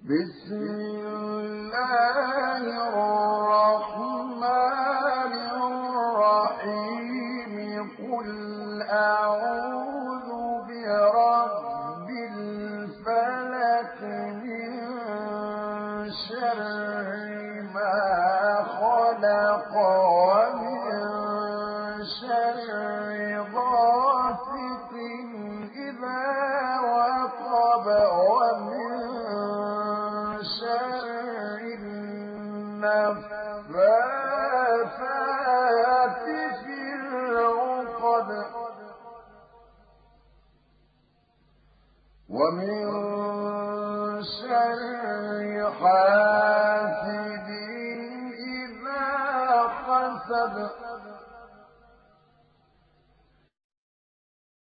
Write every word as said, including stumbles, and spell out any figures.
بسم الله الرحمن الرحيم قل أعوذ برب الفلق من شر ما خلق ومن شر غاسق إذا وقب ومن شر النفاثات في العقد ومن شر حاسد